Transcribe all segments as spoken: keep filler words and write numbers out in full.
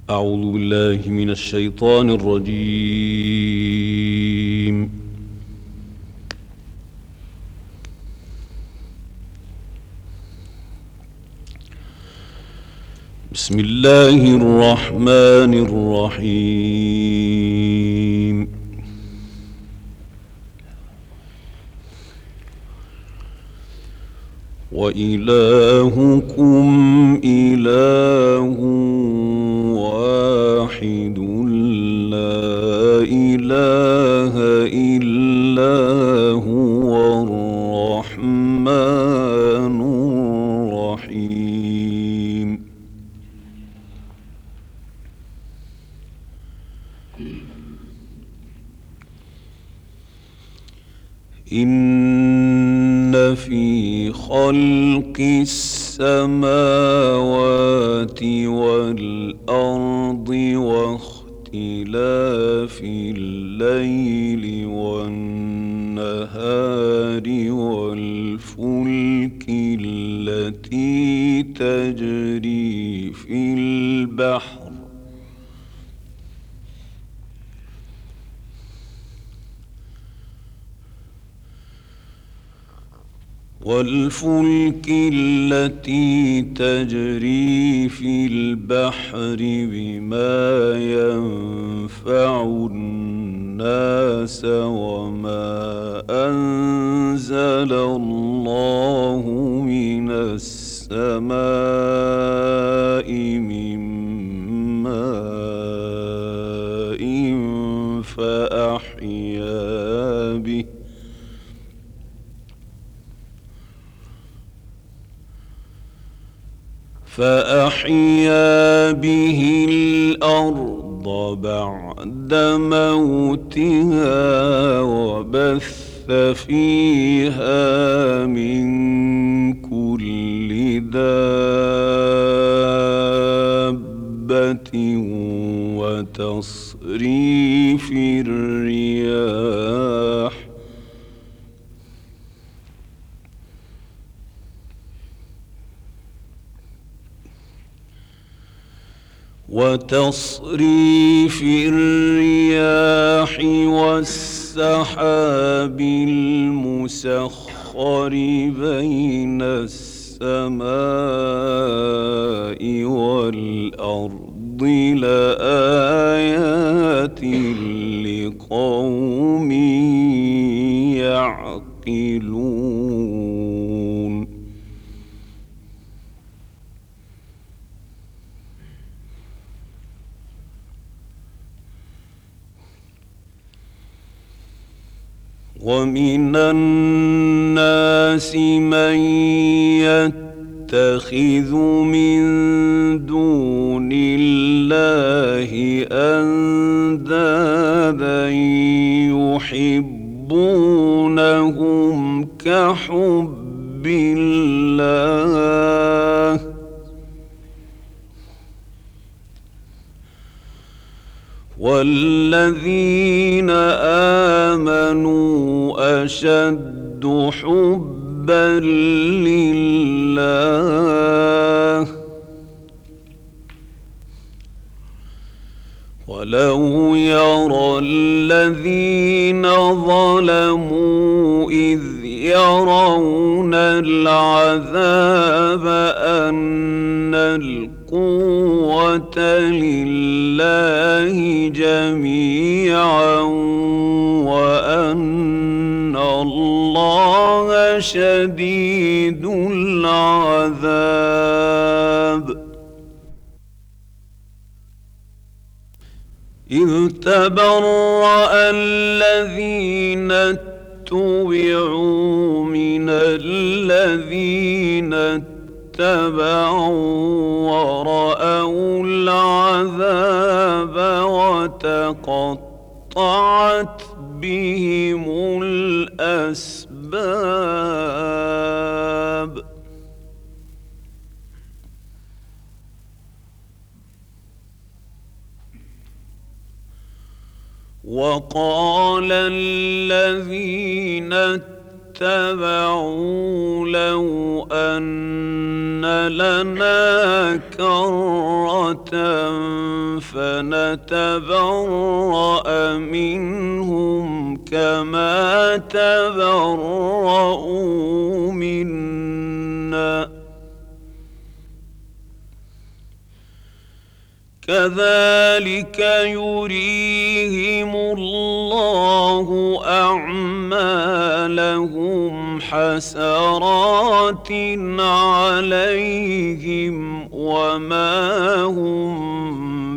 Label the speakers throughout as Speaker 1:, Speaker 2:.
Speaker 1: أعوذ بالله من الشيطان الرجيم. بسم الله الرحمن الرحيم. وإلهكم إله واحد لا إله إلا هو الرحمن الرحيم. إن في خلق السماوات والأرض واختلاف الليل والنهار والفلك التي تجري في البحر والفلك التي تجري في البحر بما ينفع الناس وما أنزل الله من السماء من ماء فأحيا به فأحيا به الأرض بعد موتها وبث فيها من كل دابة وتصريف الرياح وتصريف الرياح والسحاب المسخر بين السماء والأرض لآيات لقوم يعقلون. ومن الناس من يتخذ من دون الله أندادا يحبونهم كحب الله والذين آمنوا أشد حبا لله ولو يرى الذين ظلموا إذ يرون العذاب أن القوة لله جميعا وأن الله شديد العذاب. إذ تبرأ الذين اتبعوا من الذين اتبعوا ورأوا العذاب وتقطعت بهم الأسباب. وقال الذين اتبعوا لو أن لنا كرة فنتبرأ منهم كما تبرؤوا منا كذلك يريهم الله أعمالهم حسرات عليهم وما هم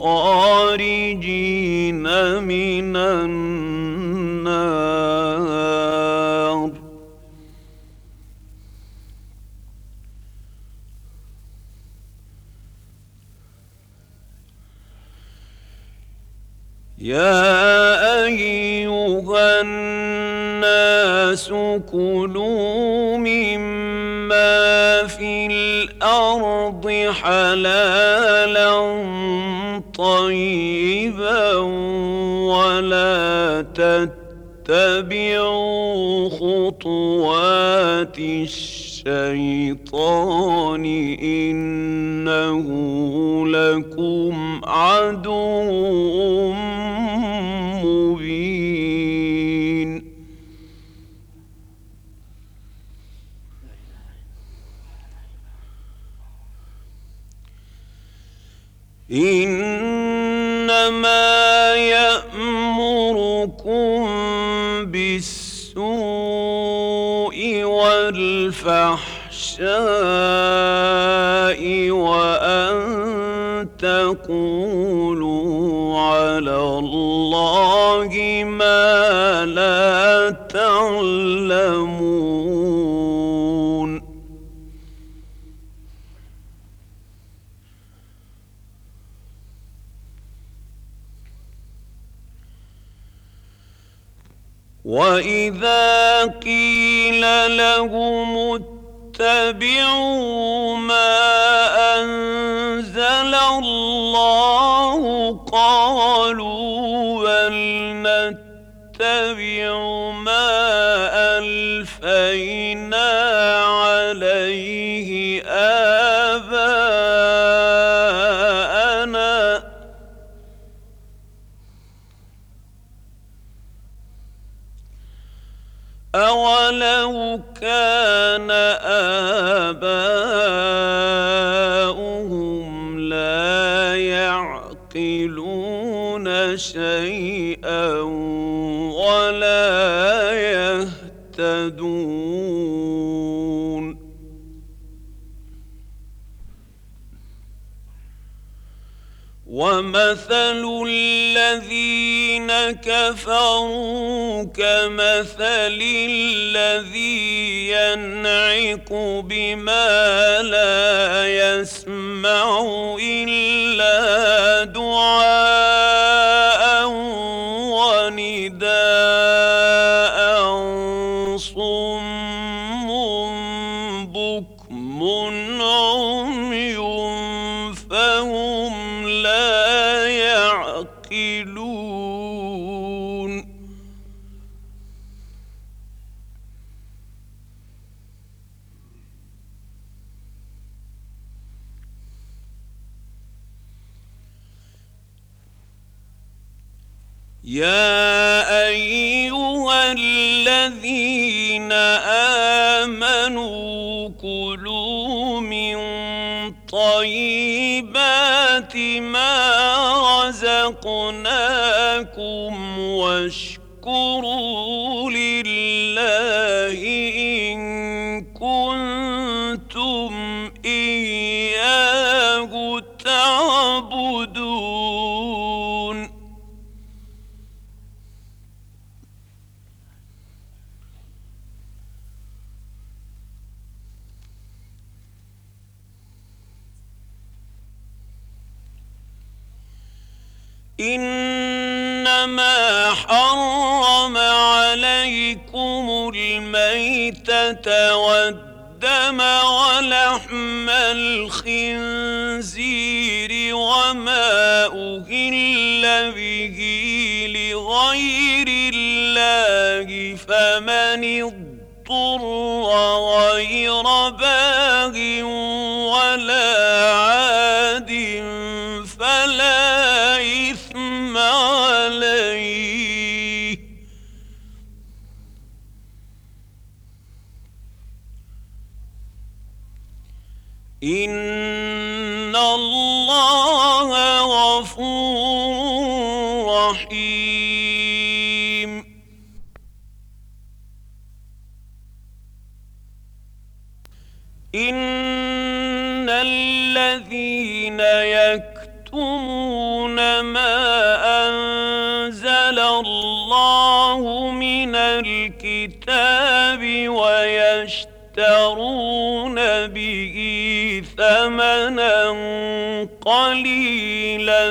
Speaker 1: بخارجين من النار. يا أيها الناس كلوا مما في الأرض حلالا طيبا ولا تتبعوا خطوات الشيطان إنه لكم عدو مبين. إنما يأمركم بالسوء والفحشاء وأن تقولوا على الله ما لا تعلمون. وإذا قيل لهم اتبعوا ما أنزل الله قالوا بل نتبع ما ألفينا عليه آباءنا أولو كان آباؤهم لا يعقلون شيئا ولا يهتدون. ومثل الذين كفروا كمثل الذي ينعق بما لا يسمع إلا دعاء ونداء صم بكم عمي فهم لا يعقلون. يا أيها الذين آمنوا كلوا من طيبات ما رزقناكم واشكروا لله إن كنتم إياه تعبدون. إنما حرم عليكم الميتة والدم ولحم الخنزير وما أهل به لغير الله فمن اضطر غير باغ ولا عاد فلا إثم عليه إن الله غفور رحيم. إن الذين يكتمون ما أنزل الله من الكتاب ويشترون به ثمنا قليلا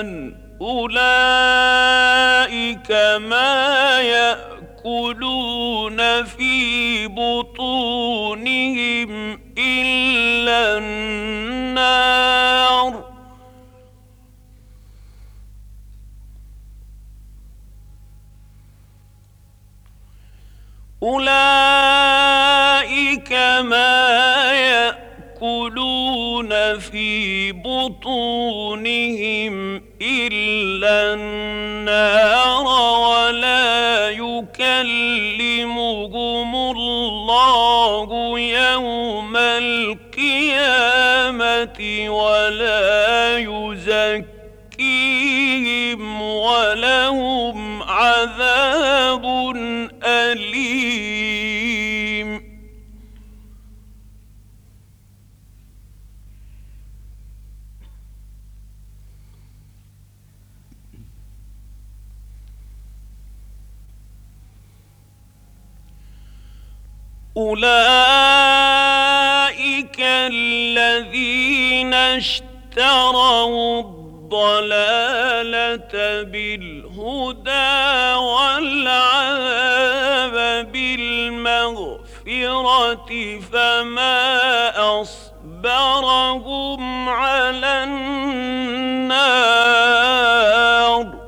Speaker 1: أولئك ما يأكلون في بطونهم إلا النار أولئك ما يأكلون في بطونهم إلا النار ولا يكلمهم الله يوم القيامة ولا يزكيهم ولهم عذاب أليم. أولئك الذين اشتروا الضلالة بالهدى والعذاب بالمغفرة فما أصبرهم على النار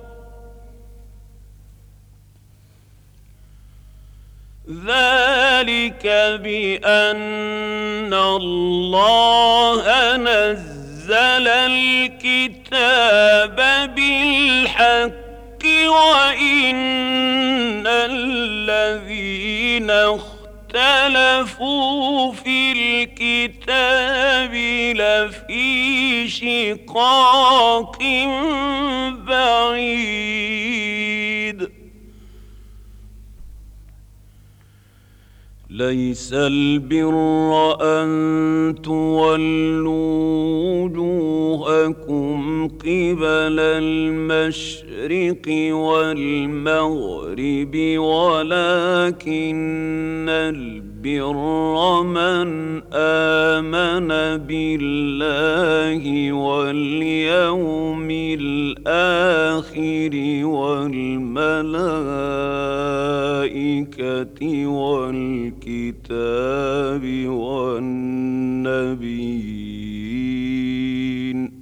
Speaker 1: ذلك بأن الله نزل الكتاب بالحق وإن الذين اختلفوا في الكتاب لفي شقاق بعيد. ليس البر أن تولوا وجوهكم قبل المشرق والمغرب ولكن البر من آمن بالله واليوم الآخر والملائكة والكتاب والنبيين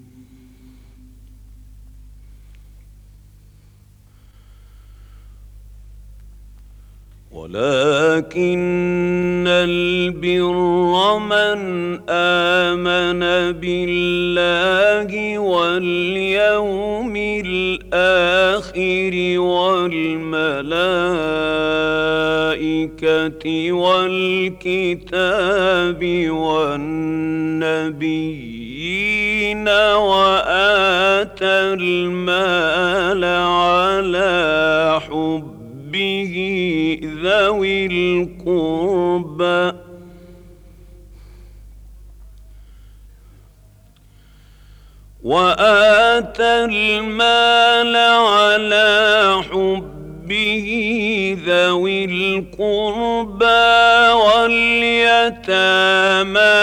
Speaker 1: ولكن البر من آمن بالله واليوم الآخر والملائكة والكتاب والنبيين وآتى المال على حبه ذوي القربى وآتى المال على حبه ذوي القربى واليتامى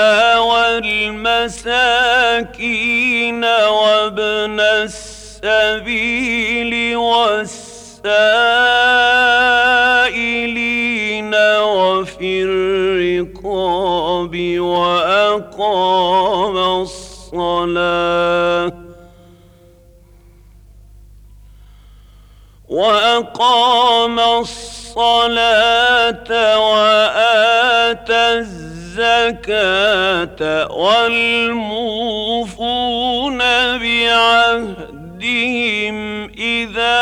Speaker 1: والمساكين وابن السبيل والسائلين وفي الرقاب وأقام الصلاة وأقام الصلاة الصلاة وآتى الزكاة والموفون بعهدهم إذا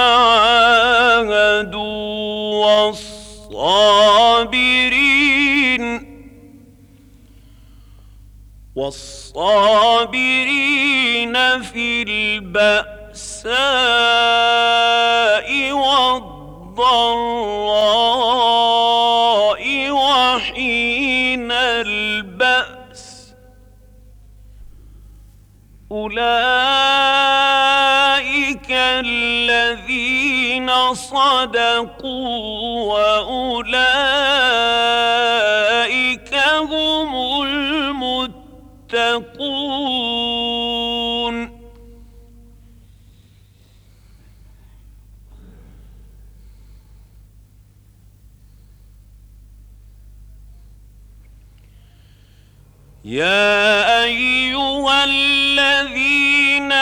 Speaker 1: عاهدوا والصابرين والصابرين في البأساء والضراء وحين البأس أولئك الذين صدقوا وأولئك هم المتقون. يا أيها الذين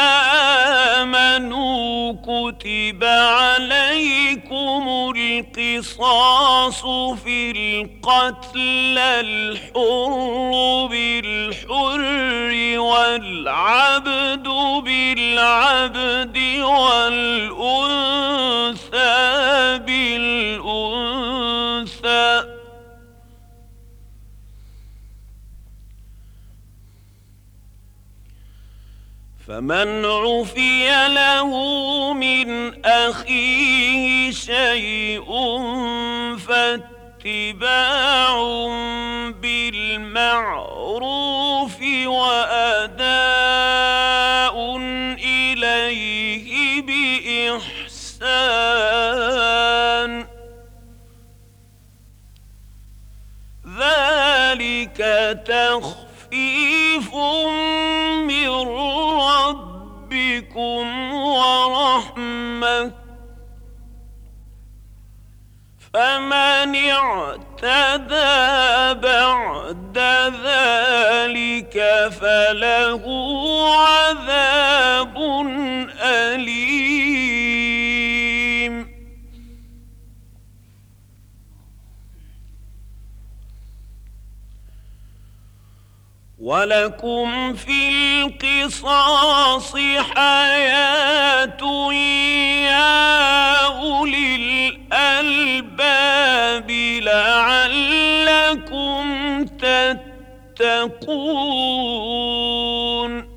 Speaker 1: آمنوا كتب عليكم القصاص في القتل الحر بالحر والعبد بالعبد والأنثى بالأنثى فمن عفي له من أخيه شيء فاتباع بالمعروف وأداء إليه بإحسان ذلك تخفيف من ربكم ورحمة فمن اعتدى بعد ذلك فله عذاب أليم. ولكم في القصاص حياة يا أولي الألباب لعلكم تتقون.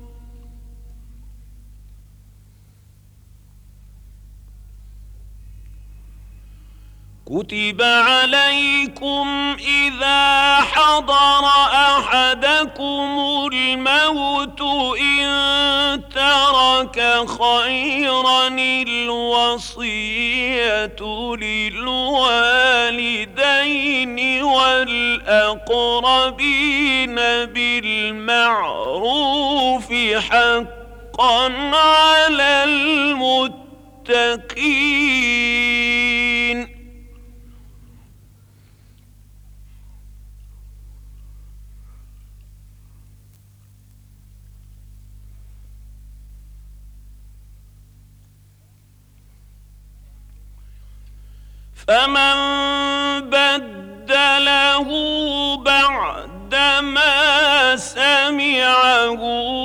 Speaker 1: كتب عليكم إذا حضر أحدكم الموت إن ترك خيرا الوصية للوالدين والأقربين بالمعروف حقا على المتقين. فمن بدله بعدما سمعه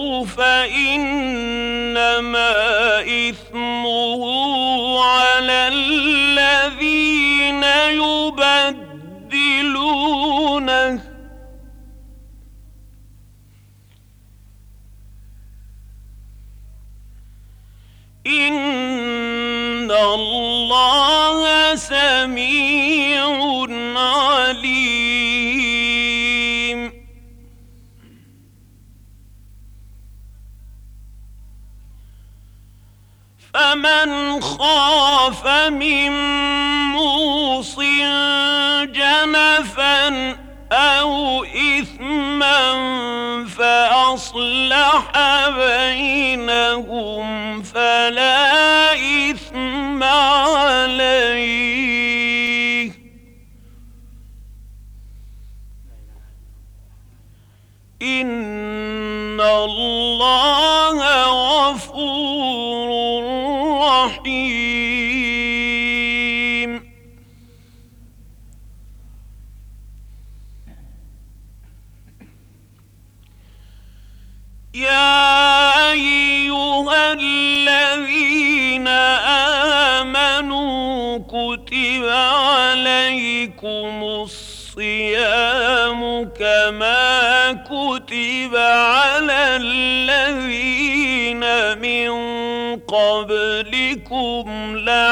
Speaker 1: فإنما إثمه على الذين يبدلونه إن الله سميع عليم. فمن خاف من موص جنفا أو إثما فأصلح بينهم فلا إثم عليه إن الله غفور رحيم. عليكم الصيام كما كتب على الذين من قبلكم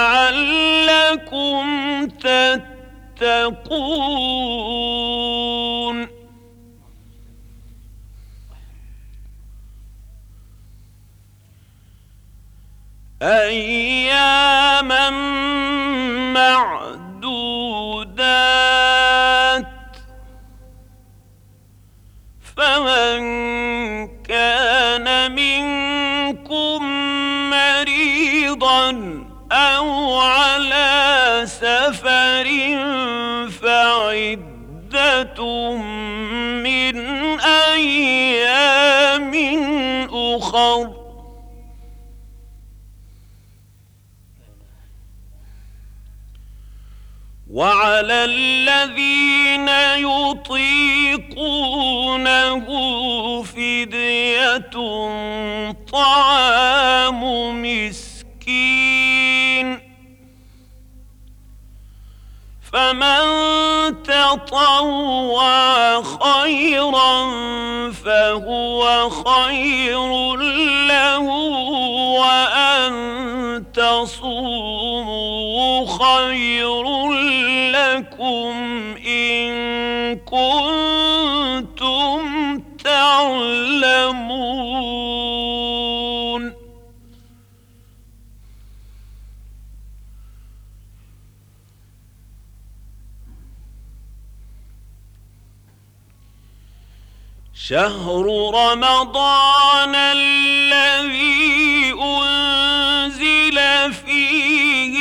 Speaker 1: لعلكم تتقون. أياما معدودات، فمن كان منكم مريضا أو على سفر فعدة من أيام أخر. وعلى الذين يطيقونه فدية طعام مسكين، فمن تطوع خيرا فهو خير له، وأن تصوموا خير لكم إن كنتم تعلمون. شهر رمضان الذي أنزل فيه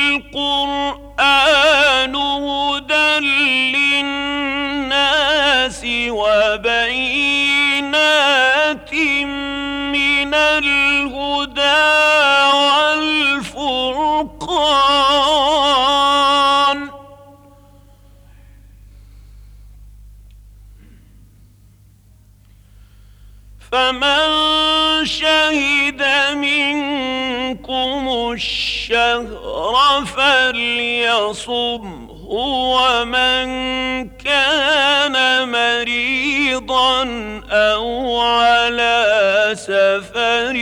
Speaker 1: القرآن هدى للناس وبينات من الهدى والفرقان، فمن شهد منكم الشهر فليصمه، ومن كان مريضا أو على سفر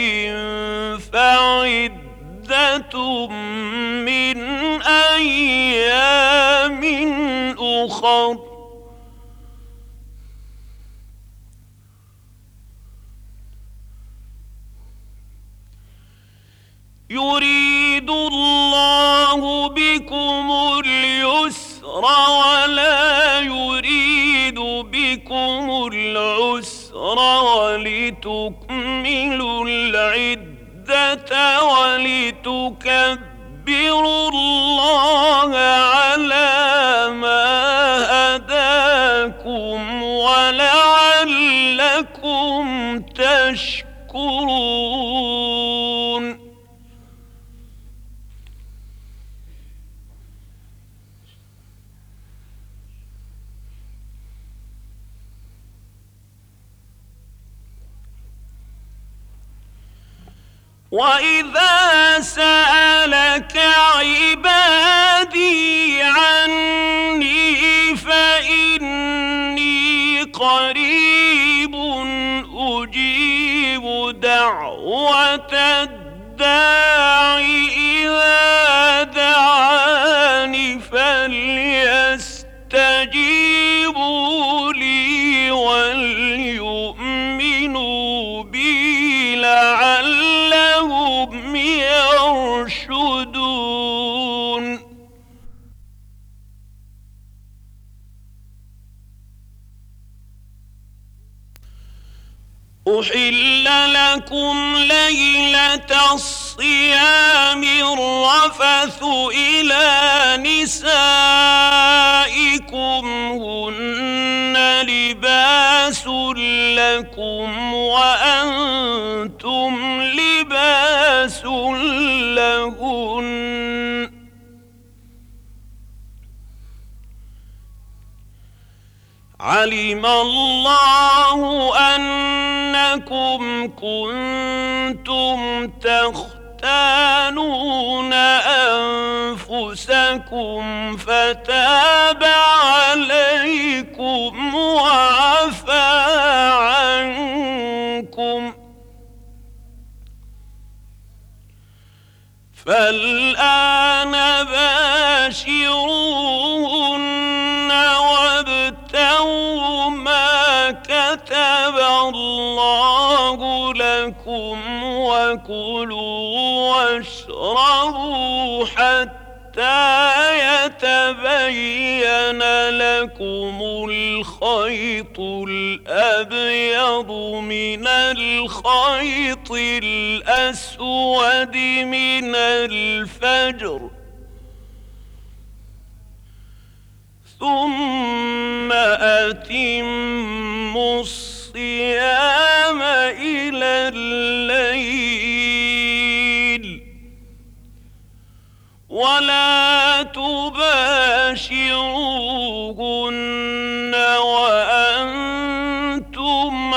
Speaker 1: فعدة من أيام أخر. يريد الله بكم اليسر ولا يريد بكم العسر، ولتكملوا العدة ولتكبروا الله على ما هداكم ولعلكم تشكرون. وإذا سألك عبادي عني فإني قريب أجيب دعوة الداع إذا دعاني فليستجيبوا لي وليؤمنوا بي لعلهم يرشدون. أحل لكم ليلة الصيام الرفث إلى نسائكم هن لباس لكم وأنتم لباس لهن. علم الله أنكم كنتم تختارون تختانون أنفسكم فتاب عليكم وعفى عنكم، فالآن باشروهن وابتغوا ما كتب الله لكم وكلوا واشربوا حتى يتبين لكم الخيط الأبيض من الخيط الأسود من الفجر، ثم أتموا الصيام إلى الليل ولا تباشروهن وأنتم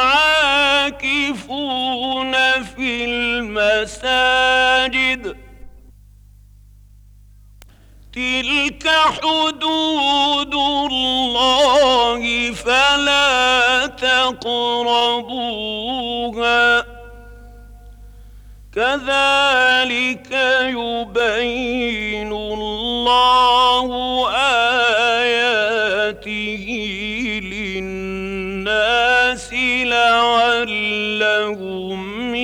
Speaker 1: عاكفون في المساجد، تلك حدود الله فلا تقربوها، كذلك يبين الله آياته للناس لعلهم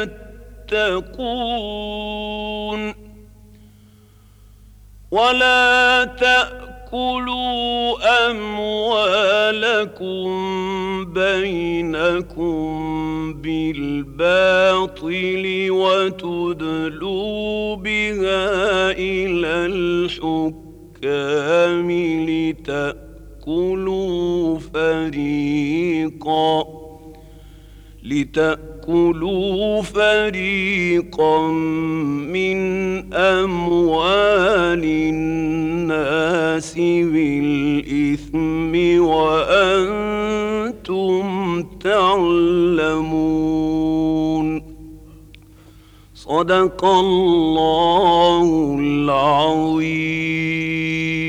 Speaker 1: يتقون. ولا تأكلوا أموالكم بينكم بالباطل وتدلوا بها إلى الحكام لتأكلوا فريقا لتأكلوا فريقا من أموال الناس بالإثم وأنتم تعلمون. صدق الله العظيم.